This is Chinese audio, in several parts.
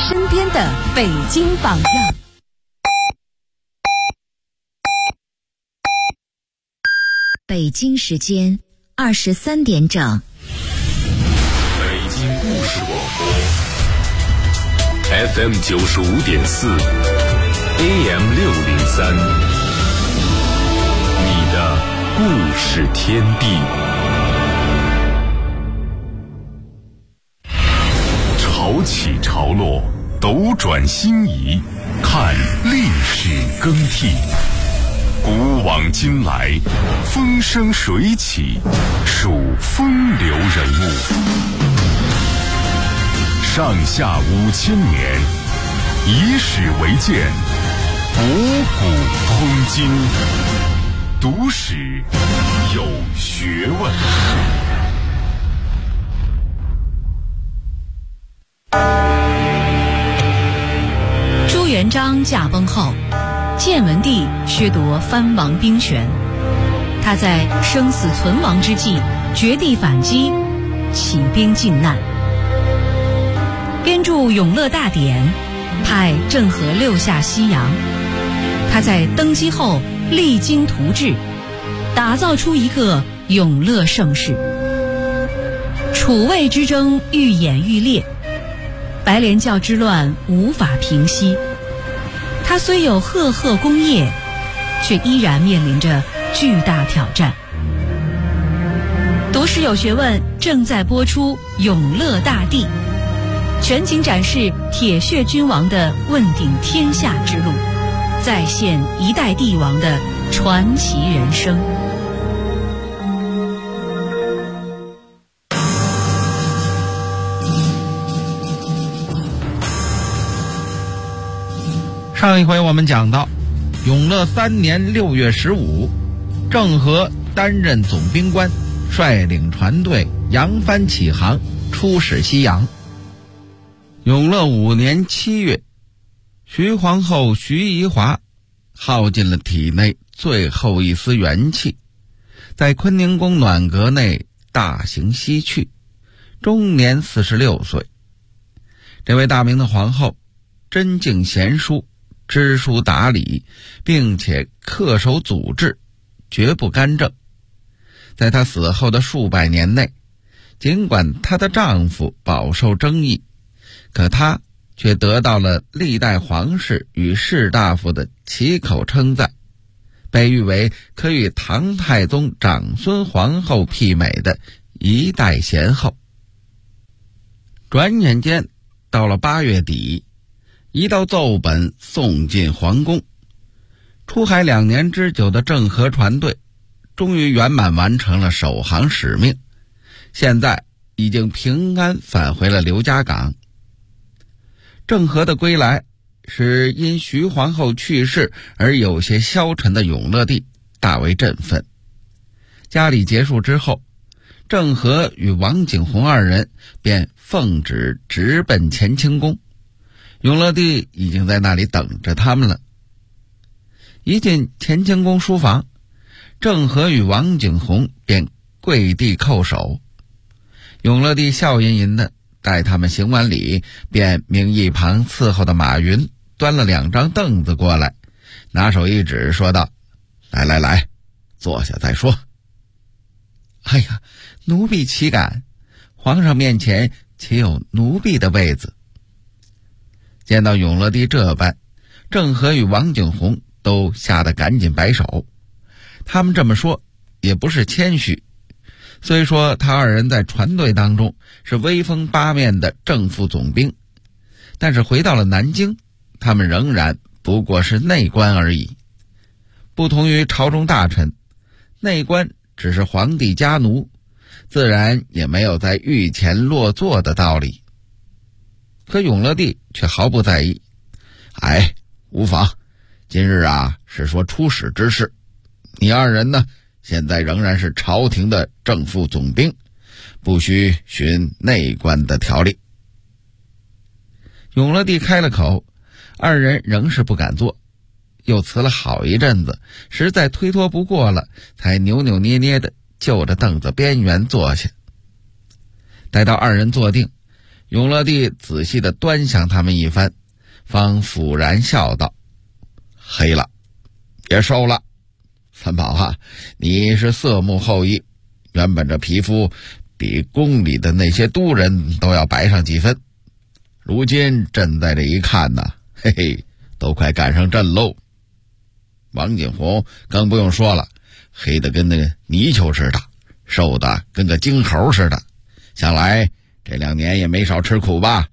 身边的北京榜样。 北京时间23点整。 北京故事广播 FM 95.4 AM 603，你的故事天地。潮起潮落，斗转星移，看历史更替。古往今来，风生水起，数风流人物。上下5000年，以史为鉴，博古通今，读史有学问。 朱元璋驾崩后，建文帝削夺藩王兵权，他在生死存亡之际绝地反击，起兵靖难，编著《永乐大典》，派郑和六下西洋。他在登基后励精图治，打造出一个永乐盛世。楚魏之争愈演愈烈，白莲教之乱无法平息。他虽有赫赫功业，却依然面临着巨大挑战。读史有学问正在播出《永乐大帝》，全景展示铁血君王的问鼎天下之路，再现一代帝王的传奇人生。 上一回我们讲到，永乐3年6月15，郑和担任总兵官，率领船队扬帆起航，出使西洋。永乐5年7月，徐皇后徐宜华耗尽了体内最后一丝元气，在坤宁宫暖阁内大行西去，终年46岁。这位大明的皇后真敬贤淑，知书达理，并且恪守祖制，绝不干政。在她死后的数百年内，尽管她的丈夫饱受争议，可她却得到了历代皇室与士大夫的齐口称赞，被誉为可与唐太宗长孙皇后媲美的一代贤后。转眼间到了8月底，一道奏本送进皇宫，出海2年之久的郑和船队终于圆满完成了首航使命，现在已经平安返回了刘家港。郑和的归来使因徐皇后去世而有些消沉的永乐帝大为振奋。家礼结束之后，郑和与王景洪二人便奉旨直奔乾清宫，永乐帝已经在那里等着他们了。一进乾清宫书房，郑和与王景洪便跪地叩首。永乐帝笑吟吟的待他们行完礼，便命一旁伺候的马云端了2张凳子过来，拿手一指说道：“来，坐下再说。”哎呀，奴婢岂敢，皇上面前岂有奴婢的位子。见到永乐帝这般，郑和与王景洪都吓得赶紧摆手。他们这么说也不是谦虚，虽说他二人在船队当中是威风八面的正副总兵，但是回到了南京，他们仍然不过是内官而已。不同于朝中大臣，内官只是皇帝家奴，自然也没有在御前落座的道理。可永乐帝却毫不在意，无妨，今日是说出使之事，你二人呢，现在仍然是朝廷的正副总兵，不需循内官的条例。永乐帝开了口，二人仍是不敢坐，又辞了好一阵子，实在推脱不过了，才扭扭捏捏的就着凳子边缘坐下。待到二人坐定， 永乐帝仔细地端详他们一番，方抚然笑道：黑了，也瘦了。三宝啊，你是色目后裔，原本这皮肤比宫里的那些都人都要白上几分，如今朕在这一看呢，嘿嘿，都快赶上朕喽。王景洪更不用说了，黑得跟那个泥鳅似的，瘦的跟个京猴似的，想来这2年也没少吃苦吧。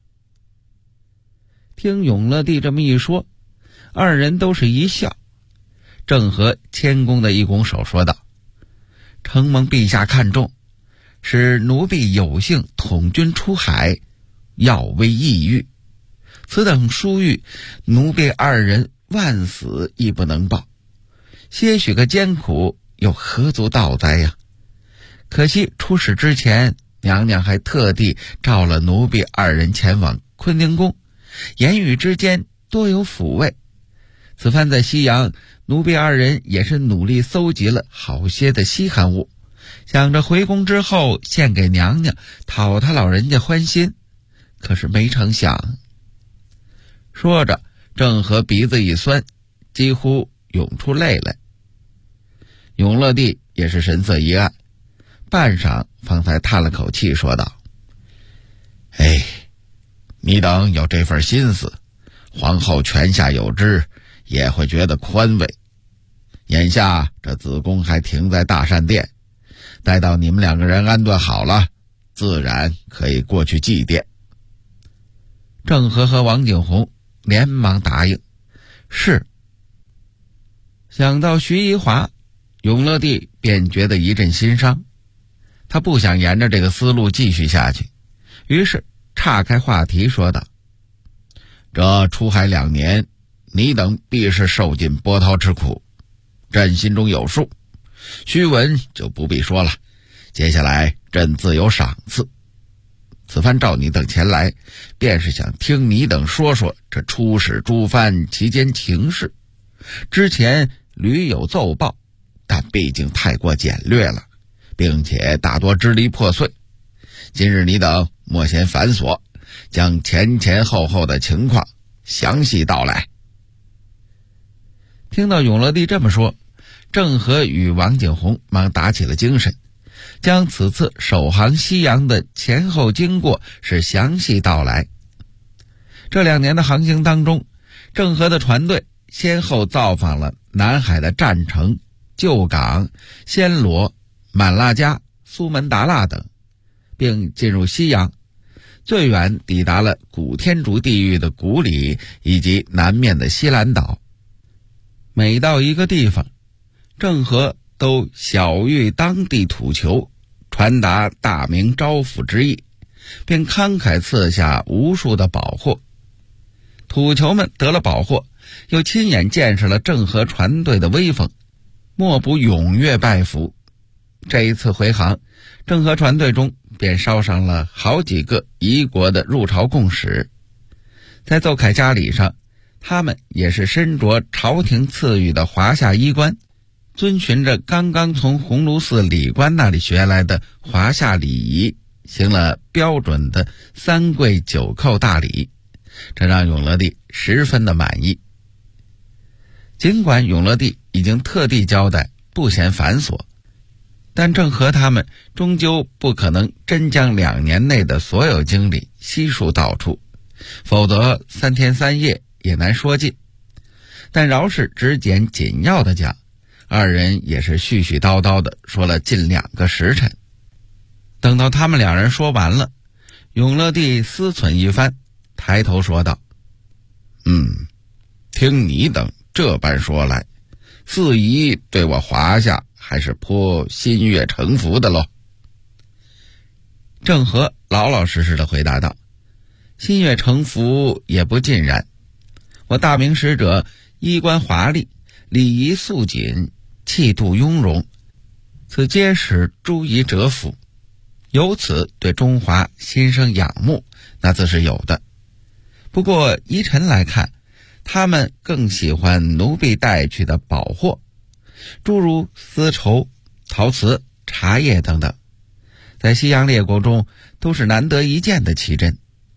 听永乐帝这么一说，二人都是一笑。郑和谦恭的一拱手说道：承蒙陛下看重，使奴婢有幸统军出海，要为异域，此等殊遇，奴婢二人万死亦不能报，些许个艰苦又何足道哉呀。可惜出使之前，娘娘还特地召了奴婢二人前往坤宁宫，言语之间多有抚慰。此番在西洋，奴婢二人也是努力搜集了好些的稀罕物，想着回宫之后献给娘娘，讨她老人家欢心。可是没成想。说着，郑和鼻子一酸，几乎涌出泪来。永乐帝也是神色一暗，半晌方才叹了口气说道：你等有这份心思，皇后泉下有知，也会觉得宽慰。眼下这子宫还停在大膳殿，待到你们2个人安顿好了，自然可以过去祭奠。郑和和王景洪连忙答应：是。想到徐宜华，永乐帝便觉得一阵心伤，他不想沿着这个思路继续下去，于是岔开话题说道：这出海2年，你等必是受尽波涛之苦，朕心中有数，虚文就不必说了，接下来朕自有赏赐。此番召你等前来，便是想听你等说说这出使诸藩期间情事。之前屡有奏报，但毕竟太过简略了，并且大多支离破碎。今日你等莫嫌繁琐，将前前后后的情况详细道来。听到永乐帝这么说，郑和与王景洪忙打起了精神，将此次首航西洋的前后经过是详细道来。这2年的航行当中，郑和的船队先后造访了南海的占城、旧港、暹罗、满剌加、苏门答腊等，并进入西洋，最远抵达了古天竺地域的古里以及南面的西兰岛。每到一个地方，郑和都晓谕当地土酋，传达大明招抚之意，并慷慨赐下无数的宝货。土酋们得了宝货，又亲眼见识了郑和船队的威风，莫不踊跃拜服。这一次回航，郑和船队中便捎上了好几个夷国的入朝贡使。在奏凯嘉礼上，他们也是身着朝廷赐予的华夏衣冠，遵循着刚刚从鸿胪寺礼官那里学来的华夏礼仪，行了标准的3跪9叩大礼，这让永乐帝十分的满意。尽管永乐帝已经特地交代不嫌繁琐，但郑和他们终究不可能真将2年内的所有经历悉数道出，否则3天3夜也难说尽。但饶是只简紧要的讲，二人也是絮絮叨叨的说了近2个时辰。等到他们2人说完了，永乐帝思忖一番，抬头说道：听你等这般说来，四夷对我华夏还是颇心悦诚服的喽。郑和老老实实的回答道：心悦诚服也不尽然，我大明使者衣冠华丽，礼仪肃谨，气度雍容，此皆使诸夷折服，由此对中华心生仰慕，那自是有的。不过依臣来看，他们更喜欢奴婢带去的宝货，诸如丝绸、陶瓷、茶叶等等，在西洋列国中都是难得一见的奇珍，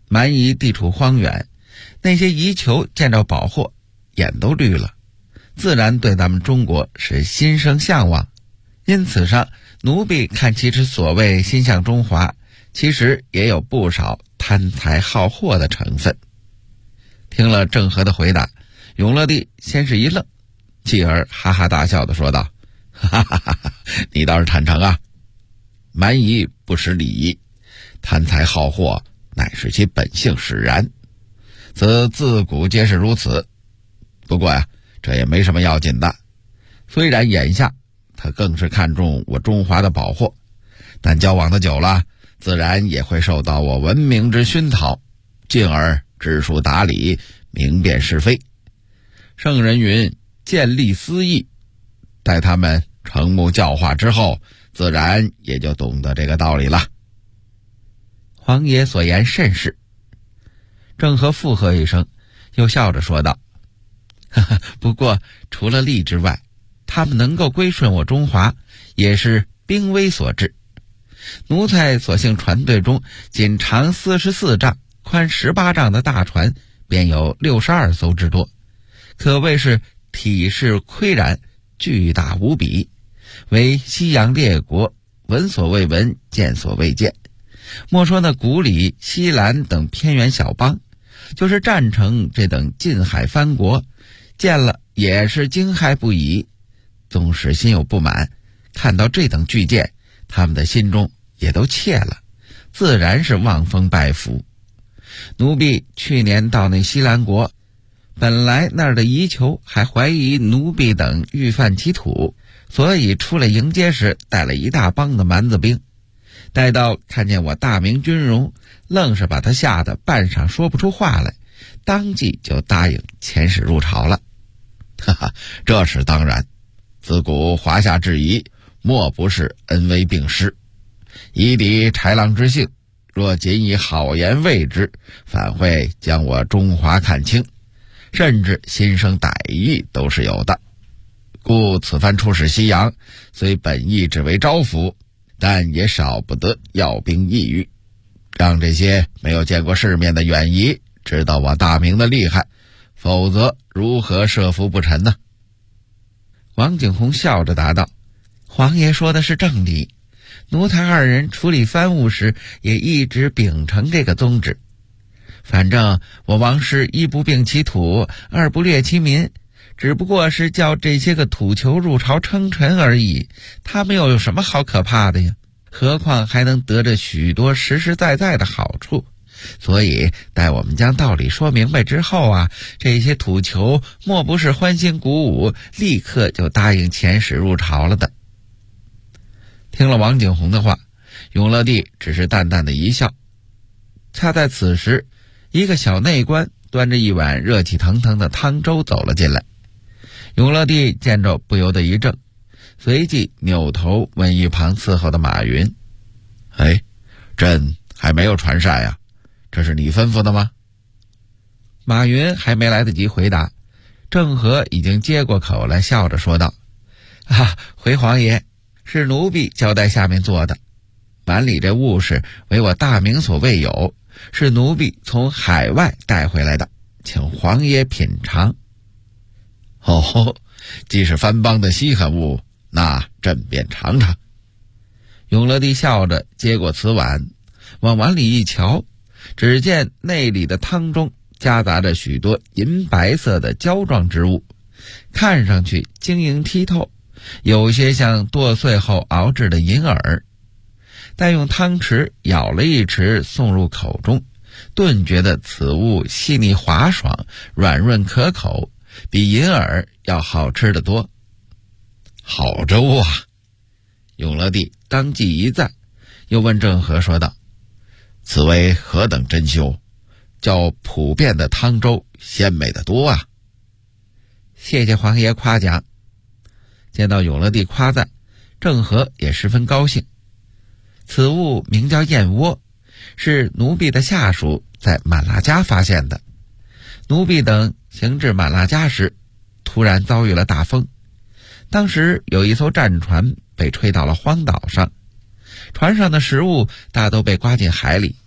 蛮夷地处荒远，那些夷酋见着宝货，眼都绿了，自然对咱们中国是心生向往。因此上，奴婢看其之所谓心向中华，其实也有不少贪财好货的成分。听了郑和的回答，永乐帝先是一愣，继而哈哈大笑地说道：哈哈哈哈，你倒是坦诚啊！蛮夷不识礼仪，贪财好货乃是其本性使然，此自古皆是如此。不过呀，这也没什么要紧的。虽然眼下他更是看重我中华的宝货，但交往的久了，自然也会受到我文明之熏陶，进而知书达理，明辨是非。圣人云：见利思义，待他们承目教化之后，自然也就懂得这个道理了。皇爷所言甚是。郑和附和一声，又笑着说道：哈哈，不过除了利之外，他们能够归顺我中华，也是兵威所致。奴才所幸船队中，仅长44丈、宽18丈的大船，便有62艘之多，可谓是体势岿然，巨大无比，为西洋列国闻所未闻，见所未见。莫说那古里、西兰等偏远小邦，就是战城这等近海藩国，见了也是惊骇不已。纵使心有不满，看到这等巨舰，他们的心中也都怯了，自然是望风拜服。奴婢去年到那西兰国，本来那儿的夷酋还怀疑奴婢等欲犯其土，所以出来迎接时带了一大帮的蛮子兵。待到看见我大明军容，愣是把他吓得半晌说不出话来，当即就答应遣使入朝了。哈哈，这是当然。自古华夏之夷，莫不是恩威并施。夷敌豺狼之性，若仅以好言慰之，反会将我中华看轻，甚至心生歹意都是有的。故此番出使西洋，虽本意只为招抚，但也少不得要兵抑郁，让这些没有见过世面的远夷知道我大明的厉害，否则如何设伏不臣呢？王景洪笑着答道：皇爷说的是正理，奴才二人处理藩务时也一直秉承这个宗旨。反正我王师一不并其土，二不掠其民，只不过是叫这些个土酋入朝称臣而已，他们又有什么好可怕的呀？何况还能得着许多实实在在的好处。所以待我们将道理说明白之后啊，这些土酋莫不是欢欣鼓舞，立刻就答应遣使入朝了的。听了王景洪的话，永乐帝只是淡淡的一笑。恰在此时，一个小内官端着一碗热气腾腾的汤粥走了进来。永乐帝见着不由得一怔，随即扭头问一旁伺候的马云：哎，朕还没有传膳呀，这是你吩咐的吗？马云还没来得及回答，郑和已经接过口来，笑着说道：回皇爷，是奴婢交代下面做的，碗里这物事为我大明所未有，是奴婢从海外带回来的，请皇爷品尝。哦，既是藩邦的稀罕物，那朕便尝尝。永乐帝笑着接过瓷碗，往碗里一瞧，只见内里的汤中夹杂着许多银白色的胶状之物，看上去晶莹剔透，有些像剁碎后熬制的银耳。待用汤匙舀了一匙送入口中，顿觉得此物细腻滑爽，软润可口，比银耳要好吃得多。好粥啊！永乐帝当即一赞，又问郑和说道：此为何等珍馐，较普遍的汤粥鲜美得多啊！谢谢皇爷夸奖。见到永乐帝夸赞，郑和也十分高兴。此物名叫燕窝，是奴婢的下属在满剌迦发现的。奴婢等行至满剌迦时，突然遭遇了大风，当时有一艘战船被吹到了荒岛上，船上的食物大都被刮进海里，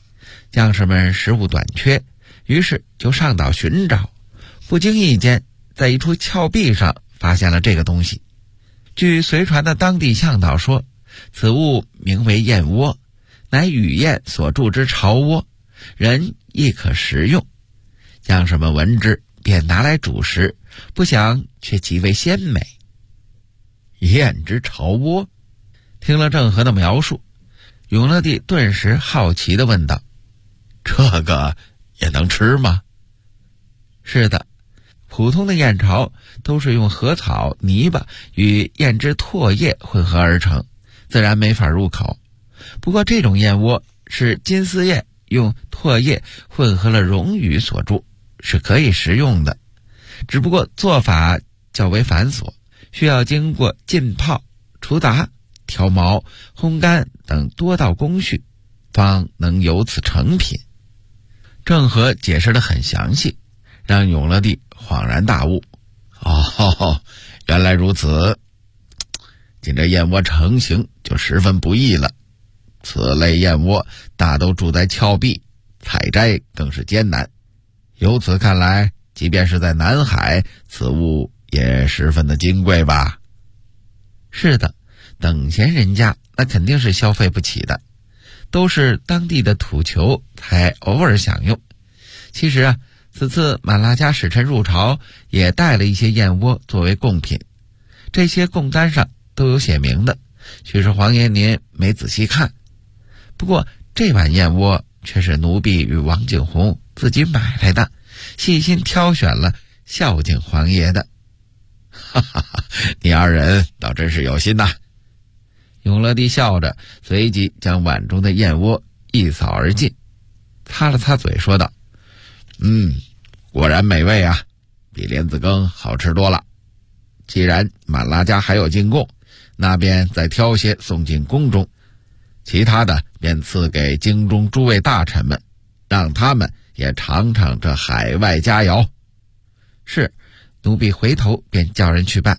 将士们食物短缺，于是就上岛寻找，不经意间在一处峭壁上发现了这个东西。据随传的当地向导说，此物名为燕窝，乃羽燕所筑之巢窝，人亦可食用。将士们闻之，便拿来煮食，不想却极为鲜美。燕之巢窝，听了郑和的描述，永乐帝顿时好奇地问道：这个也能吃吗？是的，普通的燕巢都是用禾草、泥巴与燕之唾液混合而成，自然没法入口。不过这种燕窝是金丝燕用唾液混合了溶羽所筑，是可以食用的，只不过做法较为繁琐，需要经过浸泡、除杂、调毛、烘干等多道工序，方能由此成品。郑和解释得很详细，让永乐帝恍然大悟。原来如此，今这燕窝成型就十分不易了。此类燕窝大都住在峭壁，采摘更是艰难。由此看来，即便是在南海，此物也十分的金贵吧？是的，等闲人家那肯定是消费不起的，都是当地的土酋才偶尔享用。其实啊，此次满剌嘉使臣入朝也带了一些燕窝作为贡品，这些贡单上都有写明的，许是皇爷您没仔细看。不过这碗燕窝却是奴婢与王景洪自己买来的，细心挑选了孝敬皇爷的。你二人倒真是有心呐。永乐帝笑着，随即将碗中的燕窝一扫而尽，擦了擦嘴说道：果然美味啊，比莲子羹好吃多了。既然满剌嘉还有进贡，那便再挑些送进宫中，其他的便赐给京中诸位大臣们，让他们也尝尝这海外佳肴。是，奴婢回头便叫人去办。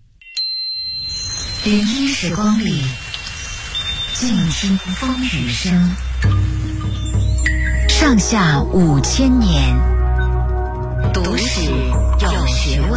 云烟时光里，静听风雨声。上下5000年，读史有学问。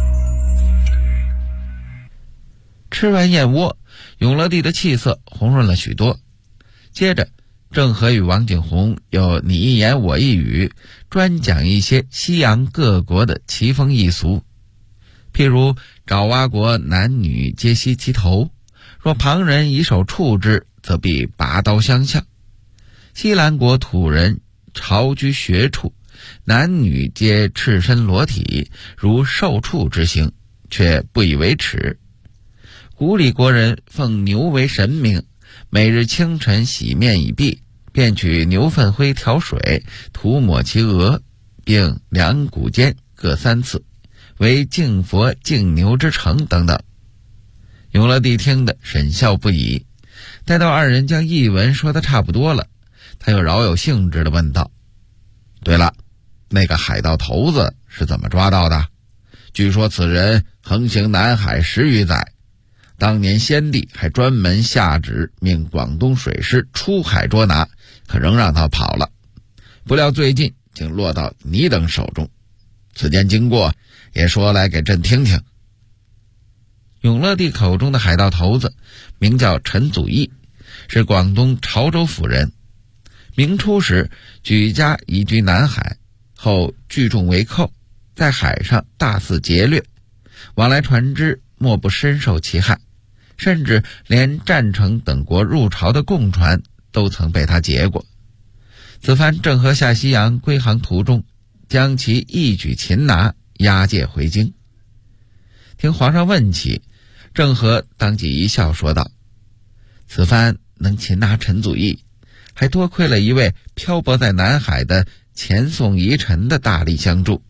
吃完燕窝，永乐帝的气色红润了许多。接着，郑和与王景洪又你一言我一语，专讲一些西洋各国的奇风异俗。譬如爪哇国男女皆悉其头，若旁人以手触之，则必拔刀相向。西兰国土人巢居穴处，男女皆赤身裸体，如受触之行，却不以为耻。古里国人奉牛为神明，每日清晨洗面已毕，便取牛粪灰调水，涂抹其额，并两股间各3次，为敬佛敬牛之诚等等。永乐帝听得神笑不已，待到二人将译文说得差不多了，他又饶有兴致地问道：对了，那个海盗头子是怎么抓到的？据说此人横行南海10余载，当年先帝还专门下旨命广东水师出海捉拿，可仍让他跑了。不料最近竟落到你等手中，此间经过也说来给朕听听。永乐帝口中的海盗头子名叫陈祖义，是广东潮州府人。明初时举家移居南海，后聚众为寇，在海上大肆劫掠，往来船只莫不深受其害，甚至连占城等国入朝的贡船都曾被他劫过。此番郑和下西洋归航途中，将其一举擒拿，押解回京。听皇上问起，郑和当即一笑说道：此番能擒拿陈祖义，还多亏了一位漂泊在南海的前宋遗臣的大力相助。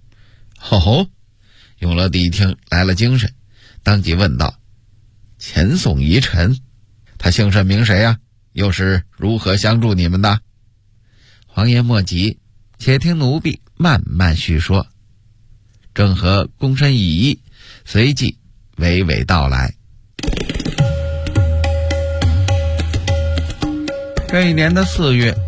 永乐帝一听来了精神，当即问道：前宋遗臣，他姓甚名谁啊？又是如何相助你们的？皇爷莫急，且听奴婢慢慢叙说。郑和躬身以揖，随即娓娓道来。这一年的4月，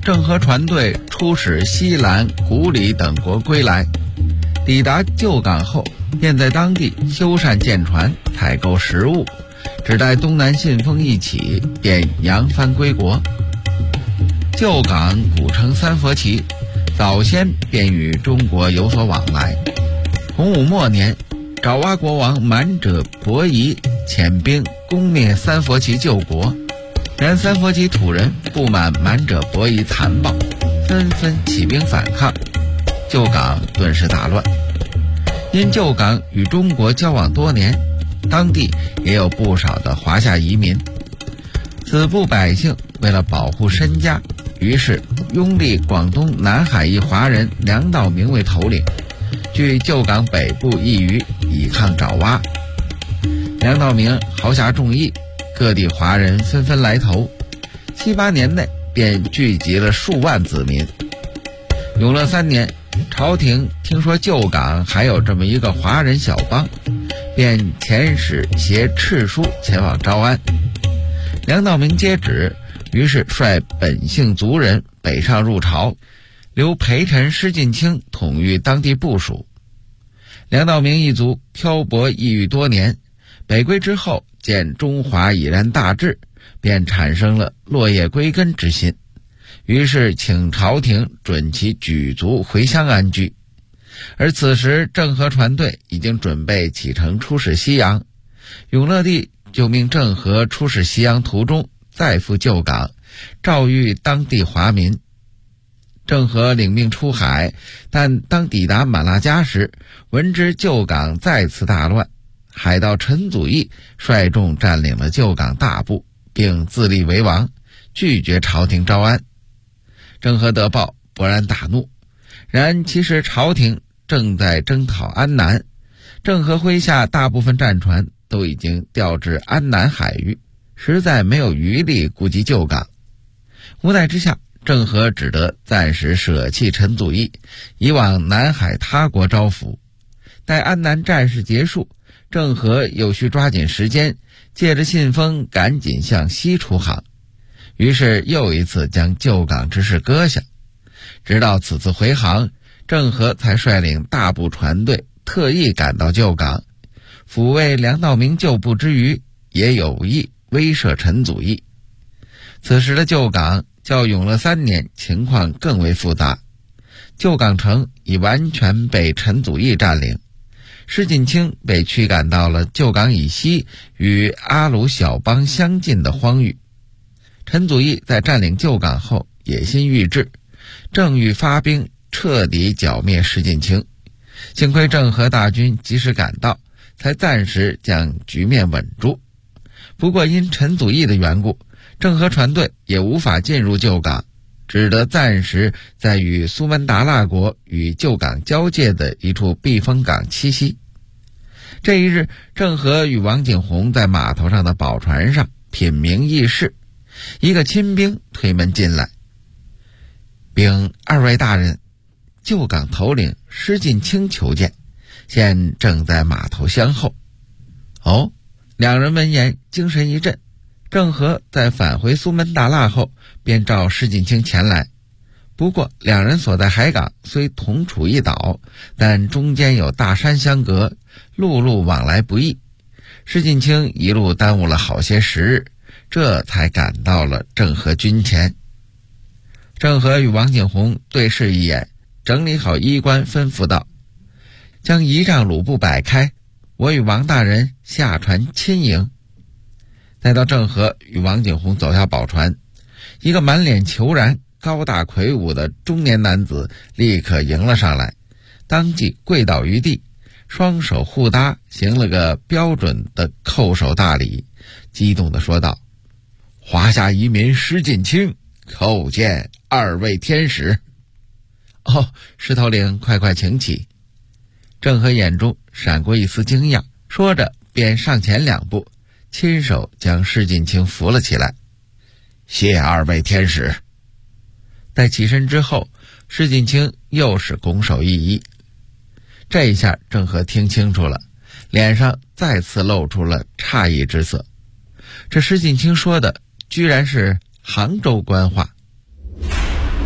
郑和船队出使西兰、古里等国归来，抵达旧港后，便在当地修缮舰船，采购食物，只待东南信风一起，便扬帆归国。旧港古称三佛齐，早先便与中国有所往来。洪武末年，爪哇国王满者伯夷遣兵攻灭三佛齐救国，然三佛齐土人不满满者伯夷残暴，纷纷起兵反抗，旧港顿时大乱。因旧港与中国交往多年，当地也有不少的华夏移民。此部百姓为了保护身家，于是拥立广东南海一华人梁道明为头领，据旧港北部一隅，以抗爪哇。梁道明豪侠重义，各地华人纷纷来投，7、8年内便聚集了数万子民。永乐3年，朝廷听说旧港还有这么一个华人小邦，便遣使携敕书前往招安。梁道明接旨，于是率本姓族人北上入朝，留陪臣施晋清统御当地部署。梁道明一族漂泊异域多年，北归之后，见中华已然大治，便产生了落叶归根之心，于是请朝廷准其举族回乡安居。而此时郑和船队已经准备启程出使西洋，永乐帝就命郑和出使西洋途中再赴旧港，诏谕当地华民。郑和领命出海，但当抵达马拉加时，闻知旧港再次大乱，海盗陈祖义率众占领了旧港大部，并自立为王，拒绝朝廷招安。郑和得报，勃然大怒。然其实朝廷正在征讨安南，郑和麾下大部分战船都已经调至安南海域，实在没有余力顾及旧港。无奈之下，郑和只得暂时舍弃陈祖义，以往南海他国招抚。待安南战事结束，郑和又需抓紧时间，借着信风赶紧向西出航，于是又一次将旧港之事搁下。直到此次回航，郑和才率领大部船队特意赶到旧港，抚慰梁道明旧部之余，也有意威慑陈祖义。此时的旧港较永乐3年情况更为复杂，旧港城已完全被陈祖义占领，施晋清被驱赶到了旧港以西与阿鲁小邦相近的荒域。陈祖义在占领旧港后野心愈至，正欲发兵彻底剿灭施晋清，幸亏郑和大军及时赶到，才暂时将局面稳住。不过因陈祖义的缘故，郑和船队也无法进入旧港，只得暂时在与苏门答腊国与旧港交界的一处避风港栖息。这一日，郑和与王景洪在码头上的宝船上品茗议事，一个亲兵推门进来，禀2位大人，旧港头领施晋清求见，现正在码头相候。哦，两人闻言精神一振。郑和在返回苏门答腊后，便召施晋清前来。不过两人所在海港虽同处一岛，但中间有大山相隔，陆路往来不易。施晋清一路耽误了好些时日，这才赶到了郑和军前。郑和与王景洪对视一眼，整理好衣冠，吩咐道：将仪仗鲁布摆开，我与王大人下船亲迎。待到郑和与王景洪走下宝船，一个满脸虬髯、高大魁梧的中年男子立刻迎了上来，当即跪倒于地，双手互搭，行了个标准的叩首大礼，激动地说道：华夏移民施晋清，叩见2位天使。哦，石头领快快请起。郑和眼中闪过一丝惊讶，说着便上前2步，亲手将施晋清扶了起来。谢2位天使。待起身之后，施晋清又是拱手一揖。这一下郑和听清楚了，脸上再次露出了诧异之色。这施晋清说的居然是杭州官话。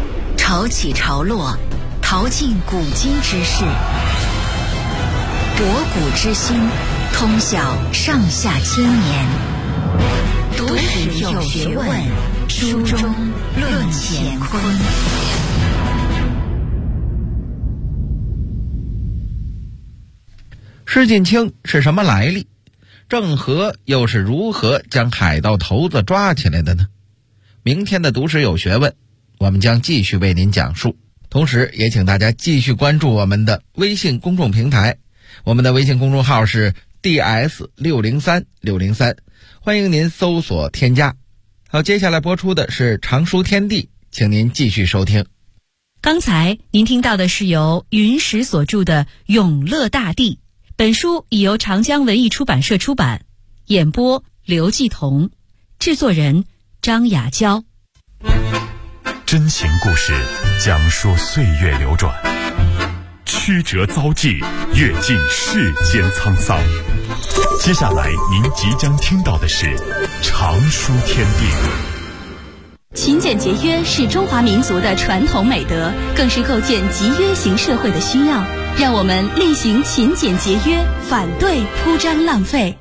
潮起潮落，淘尽古今之事，博古之心，通晓上下千年。读史有学问，书中论乾坤。 施锦清是什么来历？郑和又是如何将海盗头子抓起来的呢？明天的读史有学问，我们将继续为您讲述。同时也请大家继续关注我们的微信公众平台，我们的微信公众号是 DS603603，欢迎您搜索添加。好，接下来播出的是常书天地，请您继续收听。 刚才您听到的是由云石所著的《永乐大帝》，本书已由长江文艺出版社出版，演播刘继彤，制作人张雅娇。 真情故事讲述岁月流转，曲折遭际，阅尽世间沧桑。接下来您即将听到的是常书天地。 勤俭节约是中华民族的传统美德，更是构建集约型社会的需要。让我们厉行勤俭节约，反对铺张浪费。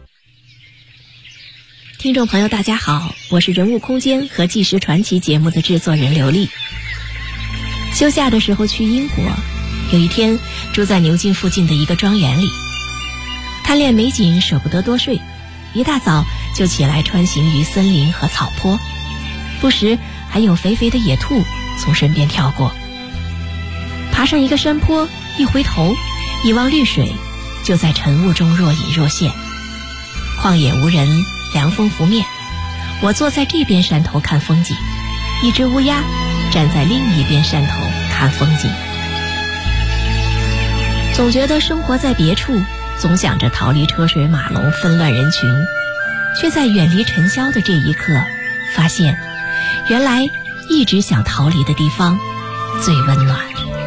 听众朋友大家好，我是人物空间和纪实传奇节目的制作人刘丽。休假的时候去英国，有一天住在牛津附近的一个庄园里，贪恋美景舍不得多睡，一大早就起来穿行于森林和草坡，不时还有肥肥的野兔从身边跳过。爬上一个山坡，一回头一望绿水，就在晨雾中若隐若现。旷野无人，凉风拂面，我坐在这边山头看风景，一只乌鸦站在另一边山头看风景。总觉得生活在别处，总想着逃离车水马龙纷乱人群，却在远离尘嚣的这一刻，发现原来一直想逃离的地方最温暖。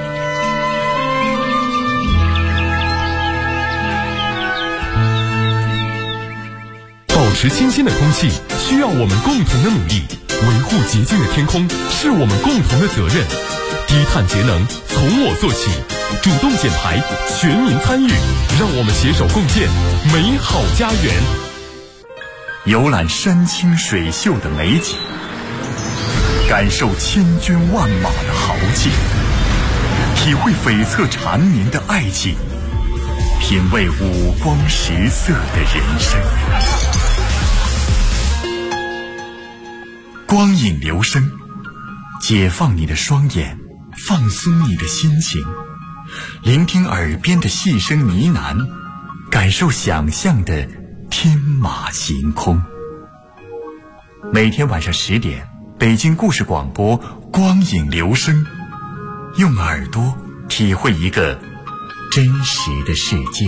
保持清新的空气需要我们共同的努力，维护洁净的天空是我们共同的责任。低碳节能从我做起，主动减排，全民参与，让我们携手共建美好家园。 游览山清水秀的美景，感受千军万马的豪气，体会悱恻缠绵的爱情，品味五光十色的人生。光影留声，解放你的双眼，放松你的心情，聆听耳边的细声呢喃，感受想象的天马行空。每天晚上10点，北京故事广播光影留声，用耳朵体会一个真实的世界。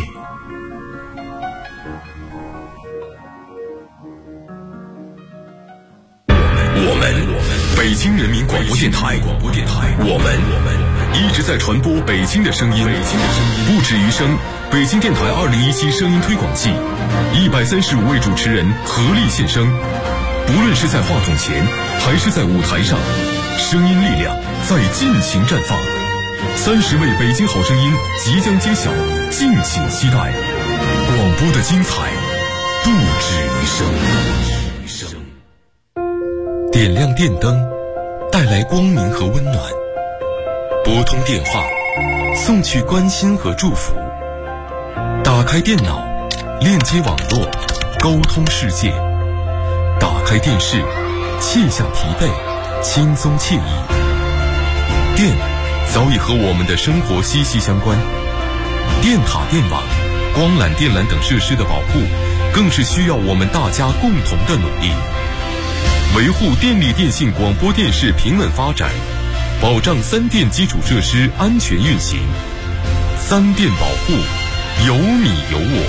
我们北京人民广播电台，我们一直在传播北京的声音，不止于声。北京电台2017声音推广季，135位主持人合力献声，不论是在话筒前还是在舞台上，声音力量在尽情绽放。30位北京好声音即将揭晓，敬请期待。广播的精彩不止于声。点亮电灯，带来光明和温暖；拨通电话，送去关心和祝福；打开电脑，链接网络，沟通世界；打开电视，卸下疲惫，轻松惬意。电早已和我们的生活息息相关，电塔、电网、光缆、电缆等设施的保护，更是需要我们大家共同的努力。维护电力电信广播电视平稳发展，保障3电基础设施安全运行。3电保护，有你有我。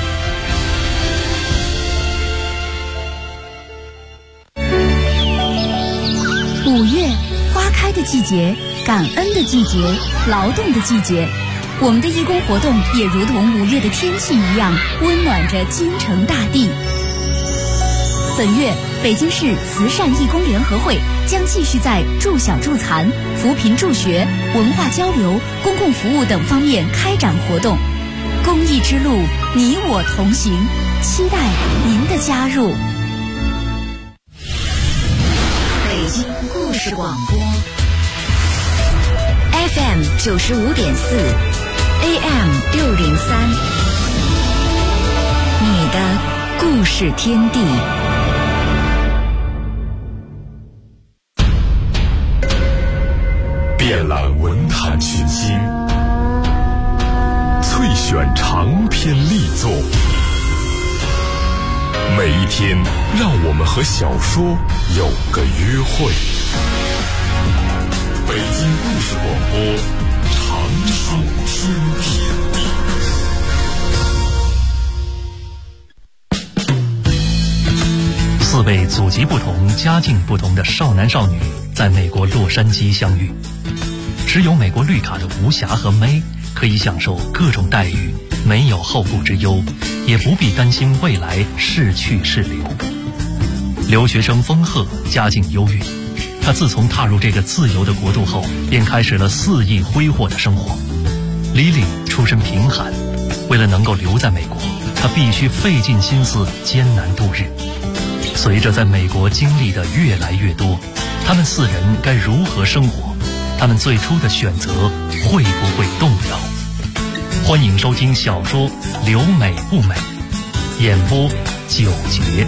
5月，花开的季节，感恩的季节，劳动的季节。我们的义工活动也如同5月的天气一样，温暖着京城大地。本月北京市慈善义工联合会将继续在助小助残、扶贫助学、文化交流、公共服务等方面开展活动。公益之路，你我同行，期待您的加入。 北京故事广播 FM 95.4 AM 603，你的故事天地。 遍览文坛群星，萃选长篇力作，每一天让我们和小说有个约会。北京故事广播，长寿春天。 4位祖籍不同、家境不同的少男少女在美国洛杉矶相遇，持有美国绿卡的吴霞和May可以享受各种待遇，没有后顾之忧，也不必担心未来是去是留。留学生丰鹤家境优越，他自从踏入这个自由的国度后，便开始了肆意挥霍的生活。Lily 出身贫寒，为了能够留在美国，他必须费尽心思艰难度日。随着在美国经历的越来越多，他们4人该如何生活？他们最初的选择会不会动摇？欢迎收听小说《留美不美》，演播9节。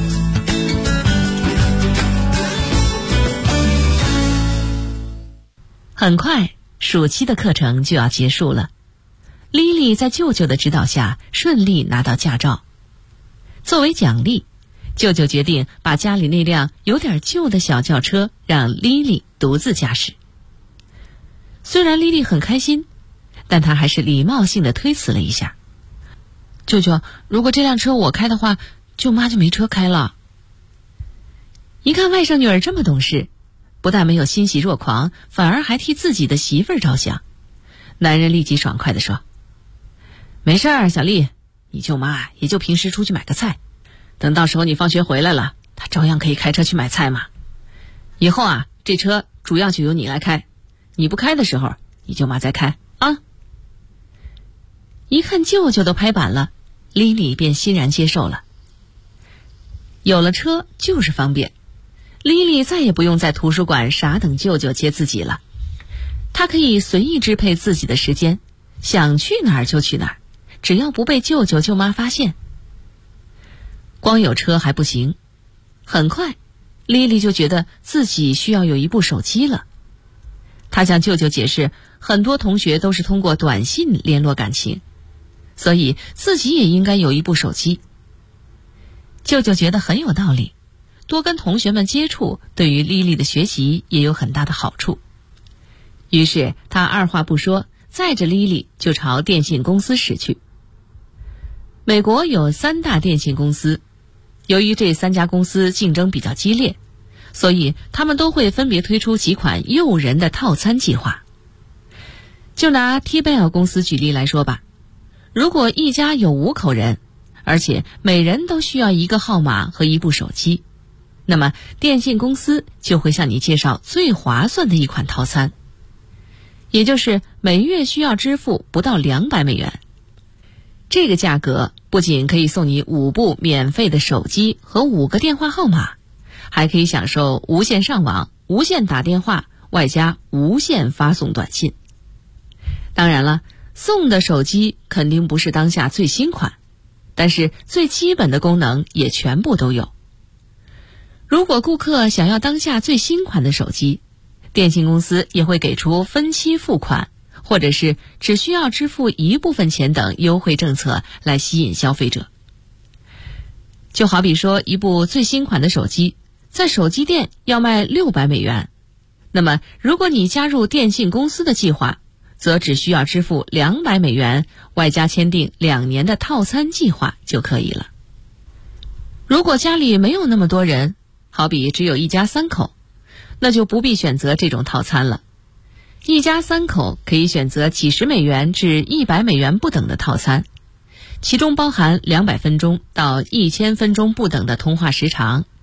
很快，暑期的课程就要结束了。莉莉在舅舅的指导下顺利拿到驾照。作为奖励，舅舅决定把家里那辆有点旧的小轿车让莉莉独自驾驶。虽然莉莉很开心，但她还是礼貌性地推辞了一下。舅舅，如果这辆车我开的话，舅妈就没车开了。一看外甥女儿这么懂事，不但没有欣喜若狂，反而还替自己的媳妇儿着想。男人立即爽快地说：没事儿，小丽，你舅妈也就平时出去买个菜，等到时候你放学回来了，她照样可以开车去买菜嘛。以后啊，这车主要就由你来开，你不开的时候，你舅妈再开啊。一看舅舅都拍板了，莉莉便欣然接受了。有了车就是方便，莉莉再也不用在图书馆傻等舅舅接自己了。她可以随意支配自己的时间，想去哪儿就去哪儿，只要不被舅舅舅妈发现。光有车还不行，很快莉莉就觉得自己需要有一部手机了。她向舅舅解释，很多同学都是通过短信联络感情，所以自己也应该有一部手机。舅舅觉得很有道理，多跟同学们接触对于莉莉的学习也有很大的好处。于是他二话不说，载着莉莉就朝电信公司驶去。美国有3大电信公司，由于这3家公司竞争比较激烈，所以他们都会分别推出几款诱人的套餐计划。就拿 T-Mobile 公司举例来说吧，如果一家有5口人，而且每人都需要一个号码和一部手机，那么电信公司就会向你介绍最划算的一款套餐，也就是每月需要支付不到200美元。这个价格不仅可以送你5部免费的手机和5个电话号码，还可以享受无线上网、无线打电话，外加无限发送短信。当然了，送的手机肯定不是当下最新款，但是最基本的功能也全部都有。如果顾客想要当下最新款的手机，电信公司也会给出分期付款，或者是只需要支付一部分钱等优惠政策来吸引消费者。就好比说，一部最新款的手机在手机店要卖600美元，那么如果你加入电信公司的计划，则只需要支付200美元，外加签订2年的套餐计划就可以了。如果家里没有那么多人，好比只有一家3口，那就不必选择这种套餐了。一家3口可以选择几十美元至100美元不等的套餐，其中包含200分钟到1000分钟不等的通话时长，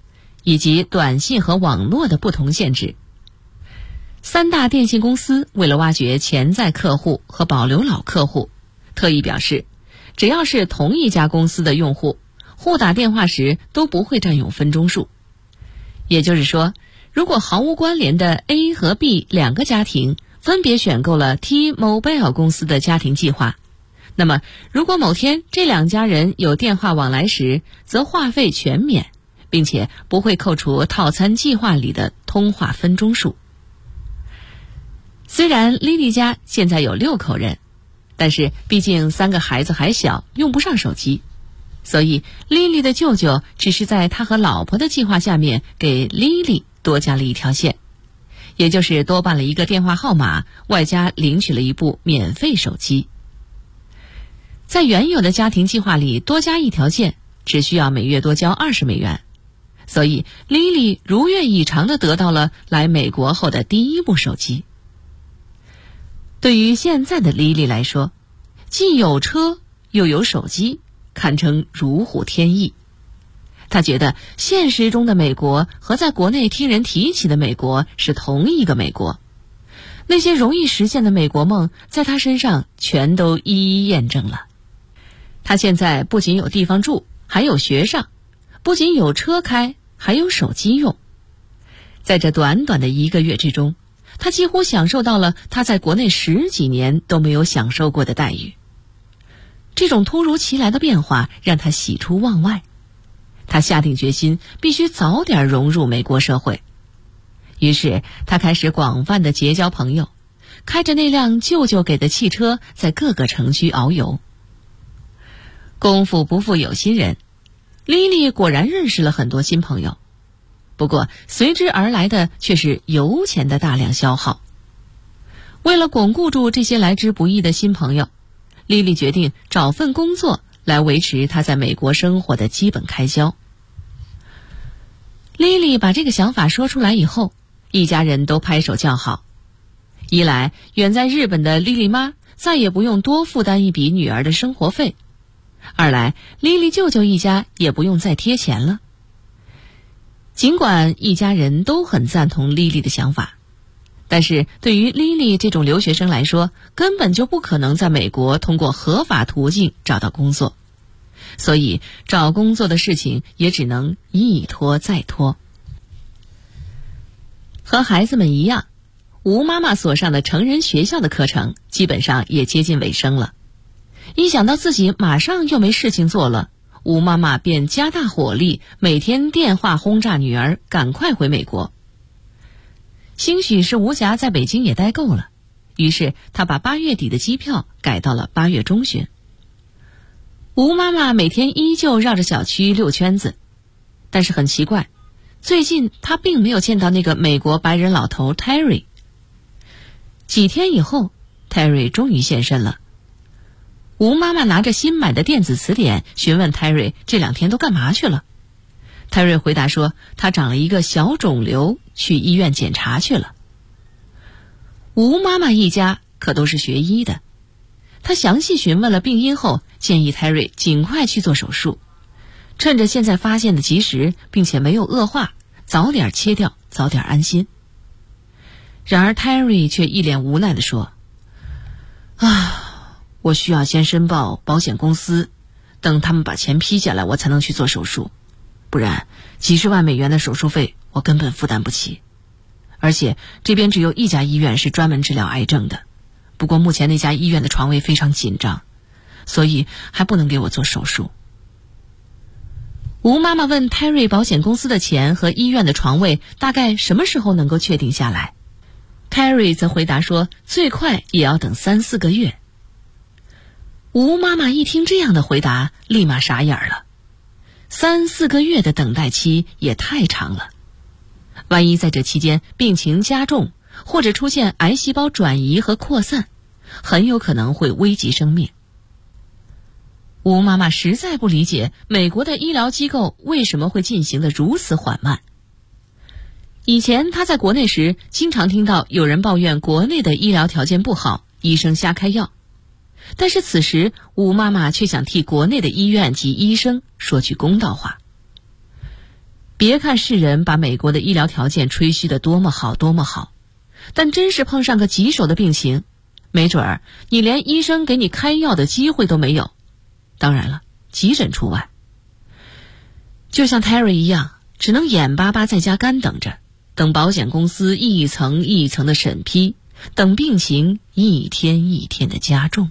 以及短信和网络的不同限制。3大电信公司为了挖掘潜在客户和保留老客户，特意表示，只要是同一家公司的用户，互打电话时都不会占用分钟数。也就是说，如果毫无关联的 A 和 B 2个家庭分别选购了 T-Mobile 公司的家庭计划，那么如果某天这2家人有电话往来时，则话费全免，并且不会扣除套餐计划里的通话分钟数。虽然莉莉家现在有6口人，但是毕竟3个孩子还小，用不上手机，所以莉莉的舅舅只是在他和老婆的计划下面给莉莉多加了一条线，也就是多办了一个电话号码，外加领取了一部免费手机。在原有的家庭计划里多加一条线，只需要每月多交20美元，所以莉莉如愿以偿地得到了来美国后的第1部手机。对于现在的莉莉来说，既有车又有手机，堪称如虎添翼。她觉得现实中的美国和在国内听人提起的美国是同一个美国，那些容易实现的美国梦在她身上全都一一验证了。她现在不仅有地方住，还有学上，不仅有车开，还有手机用。在这短短的1个月之中，他几乎享受到了他在国内10几年都没有享受过的待遇。这种突如其来的变化让他喜出望外，他下定决心必须早点融入美国社会。于是他开始广泛的结交朋友，开着那辆舅舅给的汽车在各个城区遨游。功夫不负有心人，莉莉果然认识了很多新朋友，不过随之而来的却是油钱的大量消耗。为了巩固住这些来之不易的新朋友，莉莉决定找份工作来维持她在美国生活的基本开销。莉莉把这个想法说出来以后，一家人都拍手叫好。一来，远在日本的莉莉妈再也不用多负担一笔女儿的生活费；二来，莉莉舅舅一家也不用再贴钱了。尽管一家人都很赞同莉莉的想法，但是对于莉莉这种留学生来说，根本就不可能在美国通过合法途径找到工作，所以找工作的事情也只能一拖再拖。和孩子们一样，吴妈妈所上的成人学校的课程基本上也接近尾声了。一想到自己马上又没事情做了，吴妈妈便加大火力，每天电话轰炸女儿赶快回美国。兴许是吴霞在北京也待够了，于是她把8月底的机票改到了8月中旬。吴妈妈每天依旧绕着小区溜圈子，但是很奇怪，最近她并没有见到那个美国白人老头 Terry。 几天以后， Terry 终于现身了。吴妈妈拿着新买的电子词典询问 Terry 这2天都干嘛去了。 Terry 回答说他长了一个小肿瘤，去医院检查去了。吴妈妈一家可都是学医的，他详细询问了病因后，建议 Terry 尽快去做手术，趁着现在发现的及时，并且没有恶化，早点切掉，早点安心。然而 Terry 却一脸无奈地说，我需要先申报保险公司，等他们把钱批下来我才能去做手术，不然几十万美元的手术费我根本负担不起。而且这边只有一家医院是专门治疗癌症的，不过目前那家医院的床位非常紧张，所以还不能给我做手术。吴妈妈问 Terry 保险公司的钱和医院的床位大概什么时候能够确定下来， Terry 则回答说最快也要等3-4个月。吴妈妈一听这样的回答，立马傻眼了。3-4个月的等待期也太长了，万一在这期间病情加重，或者出现癌细胞转移和扩散，很有可能会危及生命。吴妈妈实在不理解美国的医疗机构为什么会进行得如此缓慢。以前她在国内时，经常听到有人抱怨国内的医疗条件不好，医生瞎开药。但是此时，吴妈妈却想替国内的医院及医生说句公道话。 别看世人把美国的医疗条件吹嘘得多么好多么好，但真是碰上个棘手的病情，没准儿你连医生给你开药的机会都没有。当然了，急诊除外。就像 Terry 一样，只能眼巴巴在家干等着，等保险公司一层一层的审批，等病情一天一天的加重。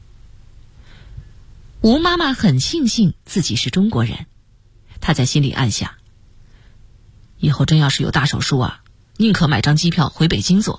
吴妈妈很庆幸自己是中国人，她在心里暗想，以后真要是有大手术啊，宁可买张机票回北京做。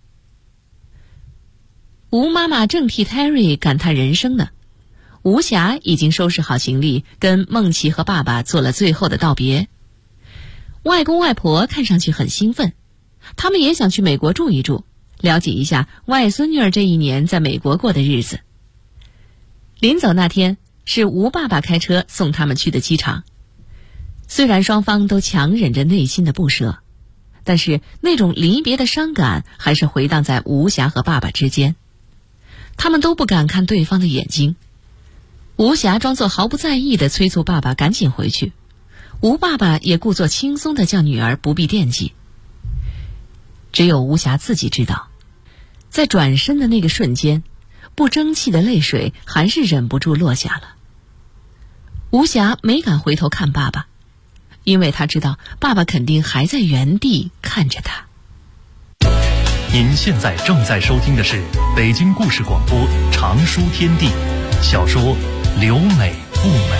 吴妈妈正替 Terry 感叹人生呢，吴霞已经收拾好行李，跟孟琪和爸爸做了最后的道别。外公外婆看上去很兴奋，他们也想去美国住一住，了解一下外孙女儿这一年在美国过的日子。临走那天，是吴爸爸开车送他们去的机场。虽然双方都强忍着内心的不舍，但是那种离别的伤感还是回荡在吴霞和爸爸之间。他们都不敢看对方的眼睛。吴霞装作毫不在意地催促爸爸赶紧回去，吴爸爸也故作轻松地叫女儿不必惦记。只有吴霞自己知道，在转身的那个瞬间，不争气的泪水还是忍不住落下了。吴霞没敢回头看爸爸，因为她知道爸爸肯定还在原地看着她。 您现在正在收听的是北京故事广播《长书天地》小说《留美不美》。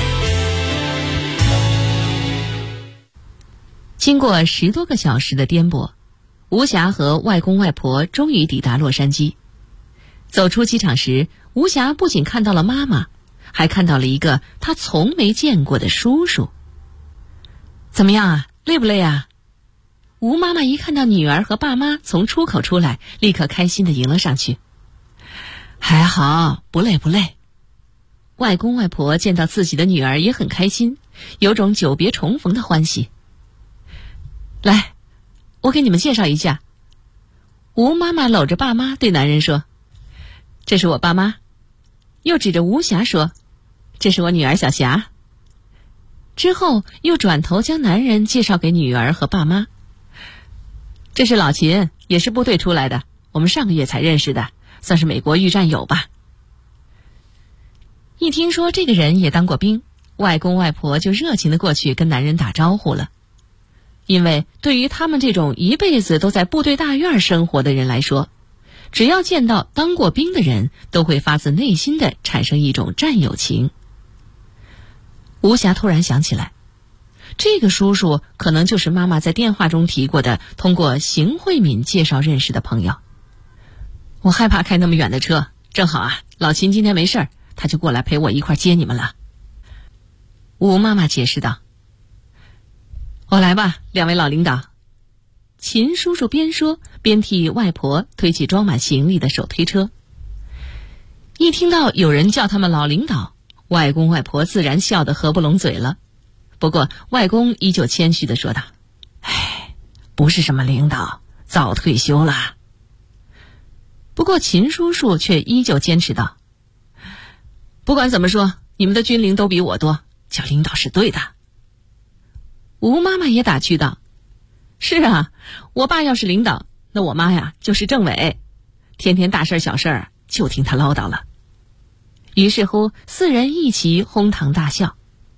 经过10多个小时的颠簸，吴霞和外公外婆终于抵达洛杉矶。走出机场时，吴霞不仅看到了妈妈，还看到了一个她从没见过的叔叔。怎么样啊，累不累啊？吴妈妈一看到女儿和爸妈从出口出来，立刻开心地迎了上去。还好，不累不累。外公外婆见到自己的女儿也很开心，有种久别重逢的欢喜。来，我给你们介绍一下。吴妈妈搂着爸妈对男人说，这是我爸妈，又指着吴霞说，这是我女儿小霞。之后又转头将男人介绍给女儿和爸妈，这是老秦，也是部队出来的，我们上个月才认识的，算是美国遇战友吧。一听说这个人也当过兵，外公外婆就热情地过去跟男人打招呼了。因为对于他们这种一辈子都在部队大院生活的人来说，只要见到当过兵的人，都会发自内心地产生一种战友情。吴霞突然想起来，这个叔叔可能就是妈妈在电话中提过的通过邢慧敏介绍认识的朋友。我害怕开那么远的车，正好啊，老秦今天没事儿，他就过来陪我一块接你们了。吴妈妈解释道。我来吧，两位老领导。秦叔叔边说边替外婆推起装满行李的手推车。一听到有人叫他们老领导，外公外婆自然笑得合不拢嘴了。不过外公依旧谦虚地说道，哎，不是什么领导，早退休了。不过秦叔叔却依旧坚持道，不管怎么说，你们的军龄都比我多，叫领导是对的。吴妈妈也打趣道，是啊，我爸要是领导，那我妈呀就是政委，天天大事小事就听他唠叨了。于是乎4人一起哄堂大笑。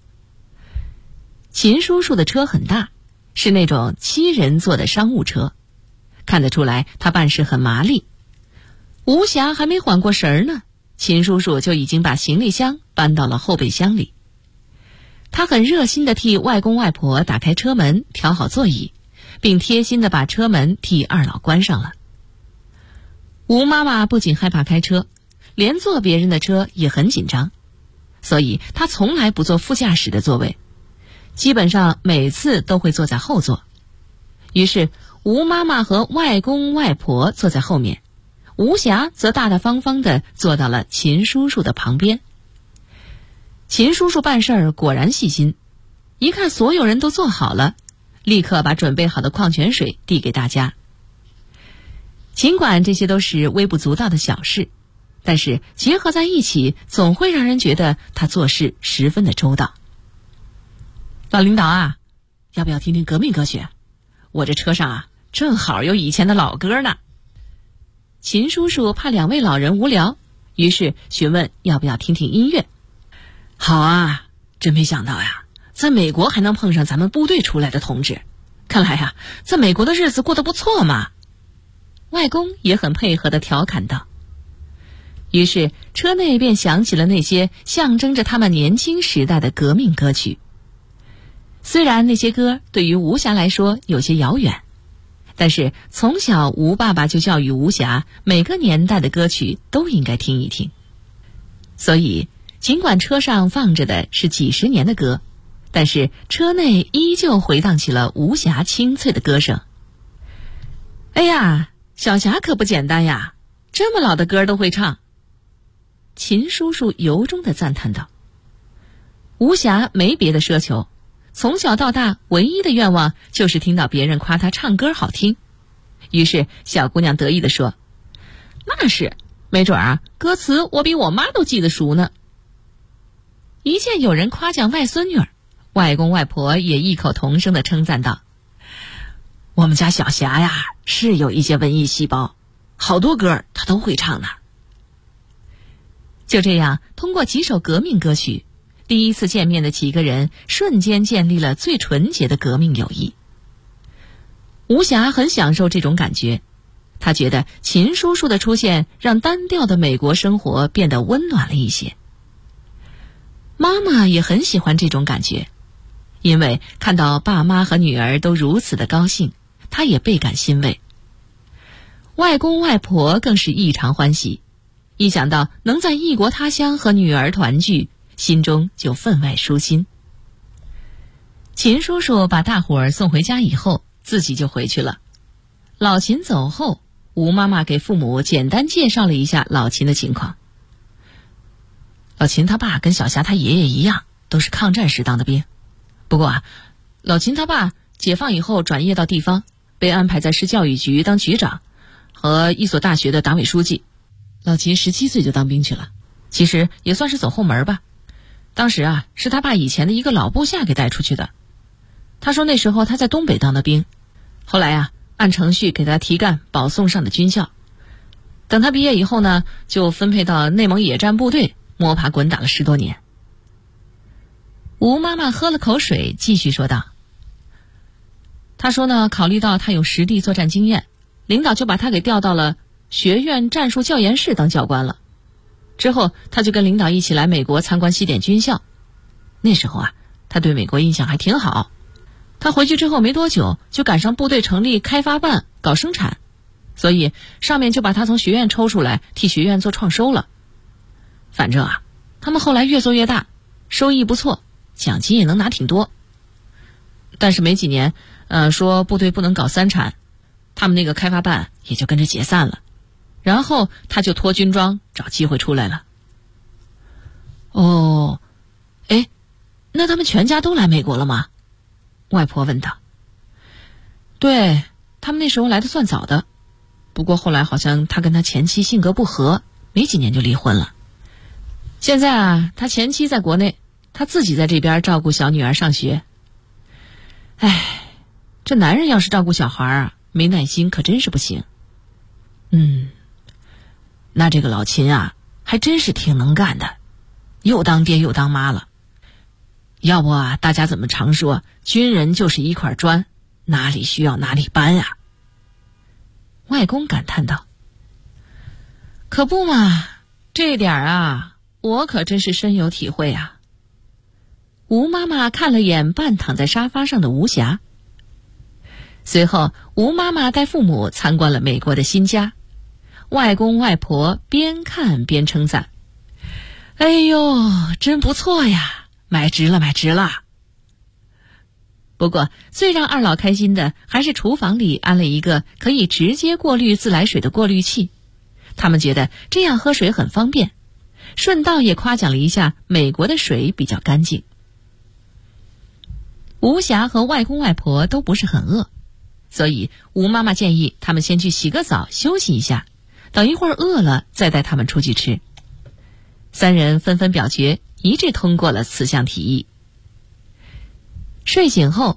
秦叔叔的车很大，是那种7人座的商务车，看得出来他办事很麻利。吴霞还没缓过神呢，秦叔叔就已经把行李箱搬到了后备箱里。他很热心地替外公外婆打开车门，调好座椅，并贴心地把车门替二老关上了。吴妈妈不仅害怕开车，连坐别人的车也很紧张，所以她从来不坐副驾驶的座位，基本上每次都会坐在后座。于是吴妈妈和外公外婆坐在后面，吴霞则大大方方地坐到了秦叔叔的旁边。秦叔叔办事儿果然细心，一看所有人都坐好了，立刻把准备好的矿泉水递给大家。尽管这些都是微不足道的小事，但是结合在一起，总会让人觉得他做事十分的周到。老领导啊， 要不要听听革命歌曲？我这车上啊，正好有以前的老歌呢。秦叔叔怕两位老人无聊，于是询问要不要听听音乐。好啊，真没想到呀，在美国还能碰上咱们部队出来的同志，看来呀，在美国的日子过得不错嘛。外公也很配合地调侃道。于是车内便响起了那些象征着他们年轻时代的革命歌曲。虽然那些歌对于吴霞来说有些遥远，但是从小吴爸爸就教育吴霞，每个年代的歌曲都应该听一听。所以尽管车上放着的是几十年的歌，但是车内依旧回荡起了吴霞清脆的歌声。哎呀，小霞可不简单呀，这么老的歌都会唱。秦叔叔由衷地赞叹道。吴霞没别的奢求，从小到大唯一的愿望就是听到别人夸她唱歌好听。于是小姑娘得意地说，那是，没准啊，歌词我比我妈都记得熟呢。一见有人夸奖外孙女儿，外公外婆也异口同声地称赞道，我们家小霞呀，是有一些文艺细胞，好多歌她都会唱呢。就这样，通过几首革命歌曲，第一次见面的几个人瞬间建立了最纯洁的革命友谊。吴霞很享受这种感觉，她觉得秦叔叔的出现让单调的美国生活变得温暖了一些。妈妈也很喜欢这种感觉，因为看到爸妈和女儿都如此的高兴，她也倍感欣慰。外公外婆更是异常欢喜，一想到能在异国他乡和女儿团聚，心中就分外舒心。秦叔叔把大伙儿送回家以后，自己就回去了。老秦走后，吴妈妈给父母简单介绍了一下老秦的情况。老秦他爸跟小霞他爷爷一样，都是抗战时当的兵。不过啊，老秦他爸解放以后转业到地方，被安排在市教育局当局长和一所大学的党委书记。老秦17岁就当兵去了，其实也算是走后门吧。当时啊，是他爸以前的一个老部下给带出去的。他说那时候他在东北当的兵，后来啊，按程序给他提干保送上的军校。等他毕业以后呢，就分配到内蒙野战部队，摸爬滚打了10多年。吴妈妈喝了口水，继续说道，他说呢，考虑到他有实地作战经验，领导就把他给调到了学院战术教研室当教官了。之后他就跟领导一起来美国参观西点军校。那时候啊，他对美国印象还挺好。他回去之后没多久，就赶上部队成立开发办搞生产，所以上面就把他从学院抽出来，替学院做创收了。反正啊，他们后来越做越大，收益不错，奖金也能拿挺多。但是没几年，说部队不能搞3产，他们那个开发办也就跟着解散了。然后他就脱军装找机会出来了。哦，哎，那他们全家都来美国了吗？外婆问道。对，他们那时候来的算早的，不过后来好像他跟他前妻性格不合，没几年就离婚了。现在啊，他前妻在国内，他自己在这边照顾小女儿上学。哎，这男人要是照顾小孩啊，没耐心可真是不行。那这个老秦啊，还真是挺能干的，又当爹又当妈了。要不啊，大家怎么常说军人就是一块砖，哪里需要哪里搬呀？外公感叹道。可不嘛，这点啊，我可真是深有体会啊。吴妈妈看了眼半躺在沙发上的吴霞。随后吴妈妈带父母参观了美国的新家，外公外婆边看边称赞，哎呦，真不错呀，买值了买值了。不过最让二老开心的还是厨房里安了一个可以直接过滤自来水的过滤器，他们觉得这样喝水很方便，顺道也夸奖了一下美国的水比较干净。吴霞和外公外婆都不是很饿，所以吴妈妈建议他们先去洗个澡休息一下，等一会儿饿了再带他们出去吃。3人纷纷表决，一致通过了此项提议。睡醒后，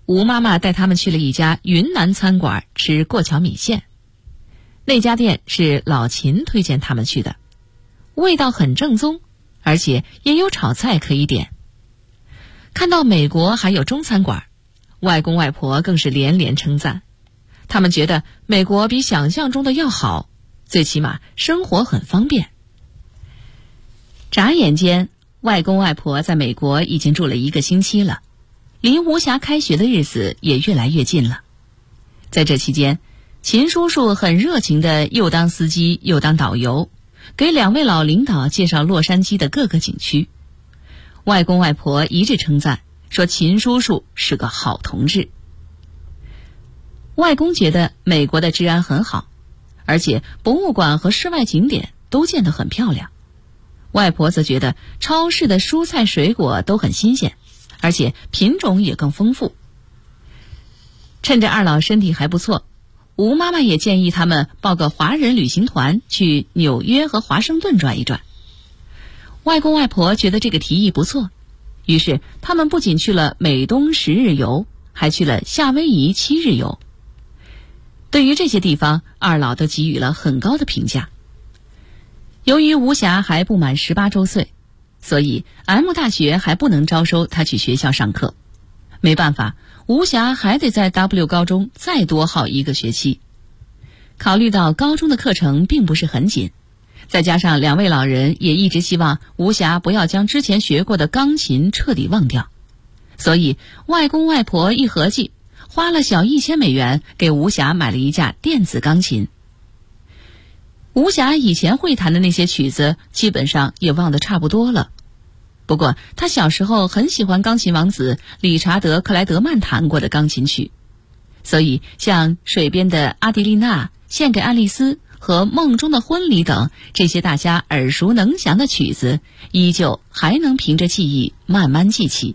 吴妈妈带他们去了一家云南餐馆吃过桥米线。那家店是老秦推荐他们去的，味道很正宗，而且也有炒菜可以点。看到美国还有中餐馆，外公外婆更是连连称赞。他们觉得美国比想象中的要好，最起码生活很方便。眨眼间，外公外婆在美国已经住了1个星期了，离吴霞开学的日子也越来越近了。在这期间，秦叔叔很热情地又当司机又当导游，给2位老领导介绍洛杉矶的各个景区。外公外婆一致称赞，说秦叔叔是个好同志。外公觉得美国的治安很好，而且博物馆和室外景点都建得很漂亮。外婆则觉得超市的蔬菜水果都很新鲜，而且品种也更丰富。趁着二老身体还不错，吴妈妈也建议他们报个华人旅行团去纽约和华盛顿转一转。外公外婆觉得这个提议不错，于是他们不仅去了美东10日游，还去了夏威夷7日游。对于这些地方，二老都给予了很高的评价。由于吴霞还不满18周岁，所以 M 大学还不能招收她去学校上课。没办法，吴霞还得在 W 高中再多耗1个学期。考虑到高中的课程并不是很紧，再加上2位老人也一直希望吴霞不要将之前学过的钢琴彻底忘掉，所以外公外婆一合计，花了小1000美元给吴霞买了一架电子钢琴。吴霞以前会弹的那些曲子基本上也忘得差不多了，不过她小时候很喜欢钢琴王子理查德·克莱德曼弹过的钢琴曲，所以像水边的阿迪丽娜、献给爱丽丝和梦中的婚礼等这些大家耳熟能详的曲子，依旧还能凭着记忆慢慢记起。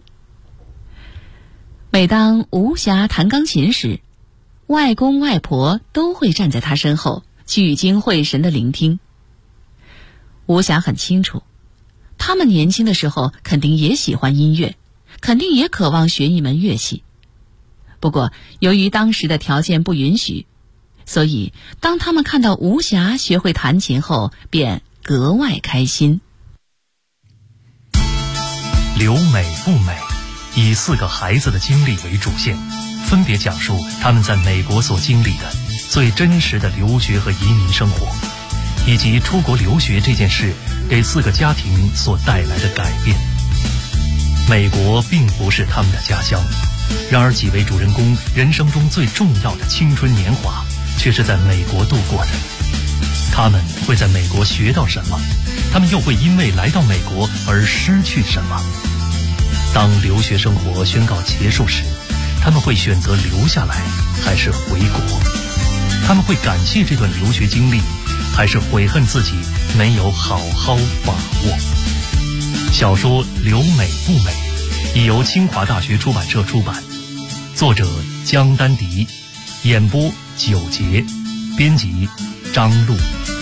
每当吴霞弹钢琴时，外公外婆都会站在她身后聚精会神地聆听。吴霞很清楚，他们年轻的时候肯定也喜欢音乐，肯定也渴望学一门乐器。不过由于当时的条件不允许，所以当他们看到吴霞学会弹琴后，便格外开心。 留美不美，以4个孩子的经历为主线，分别讲述他们在美国所经历的最真实的留学和移民生活，以及出国留学这件事给4个家庭所带来的改变。美国并不是他们的家乡，然而几位主人公人生中最重要的青春年华却是在美国度过的。他们会在美国学到什么？他们又会因为来到美国而失去什么？当留学生活宣告结束时，他们会选择留下来还是回国？他们会感谢这段留学经历，还是悔恨自己没有好好把握？小说《留美不美》已由清华大学出版社出版，作者江丹迪，演播9节，编辑张璐。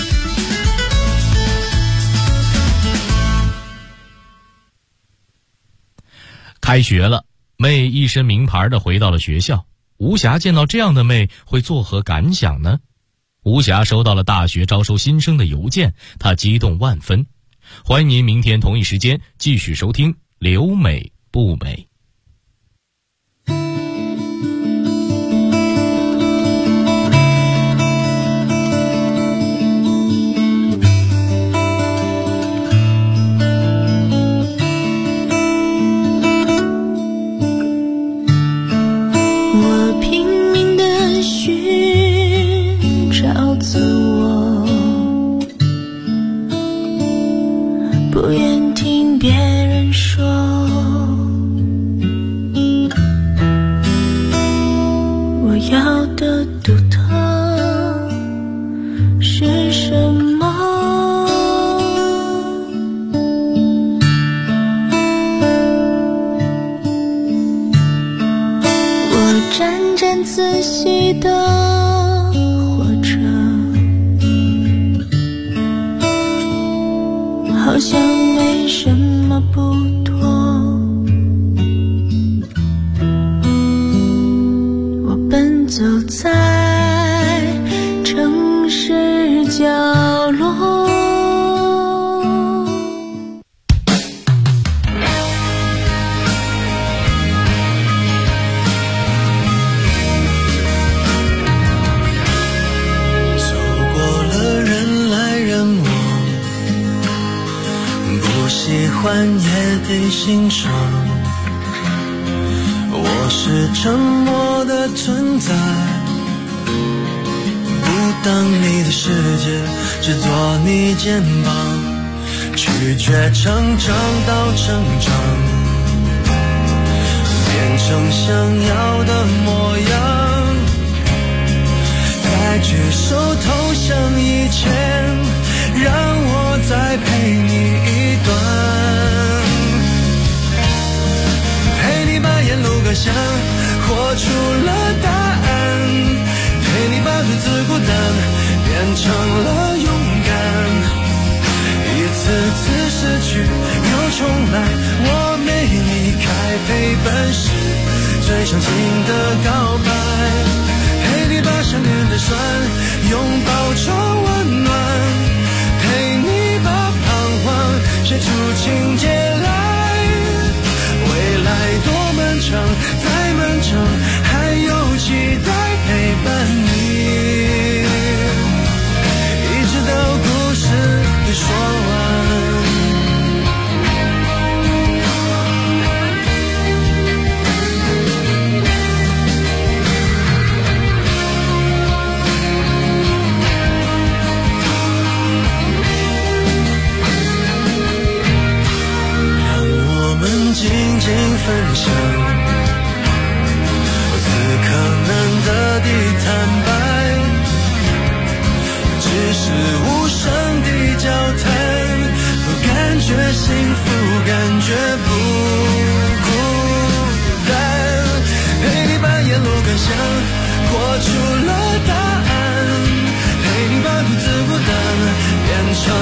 开学了，妹一身名牌的回到了学校。吴霞见到这样的妹会作何感想呢？吴霞收到了大学招收新生的邮件，她激动万分。欢迎您明天同一时间继续收听《留美不美》。 不愿听别人说，我要的独特是什么？我沾沾自喜的好像没什么不妥， 不喜欢也得欣赏。我是沉默的存在，不当你的世界，只做你肩膀，拒绝成长到成长，变成想要的模样。在举手投降以前，让我再陪你一段，陪你把沿路感想活出了答案，陪你把独自孤单变成了勇敢。一次次失去又重来，我没离开，陪伴是最长情的告白。陪你把想念的酸拥抱成温暖，陪你把彷徨写出情节来。未来多漫长，再漫长，还有期待陪伴你，一直到故事给说完。静静分享，尽可能的地坦白，只是无声的交谈，不感觉幸福，感觉不孤单。陪你把沿路感想活出了答案，陪你把独自孤单变成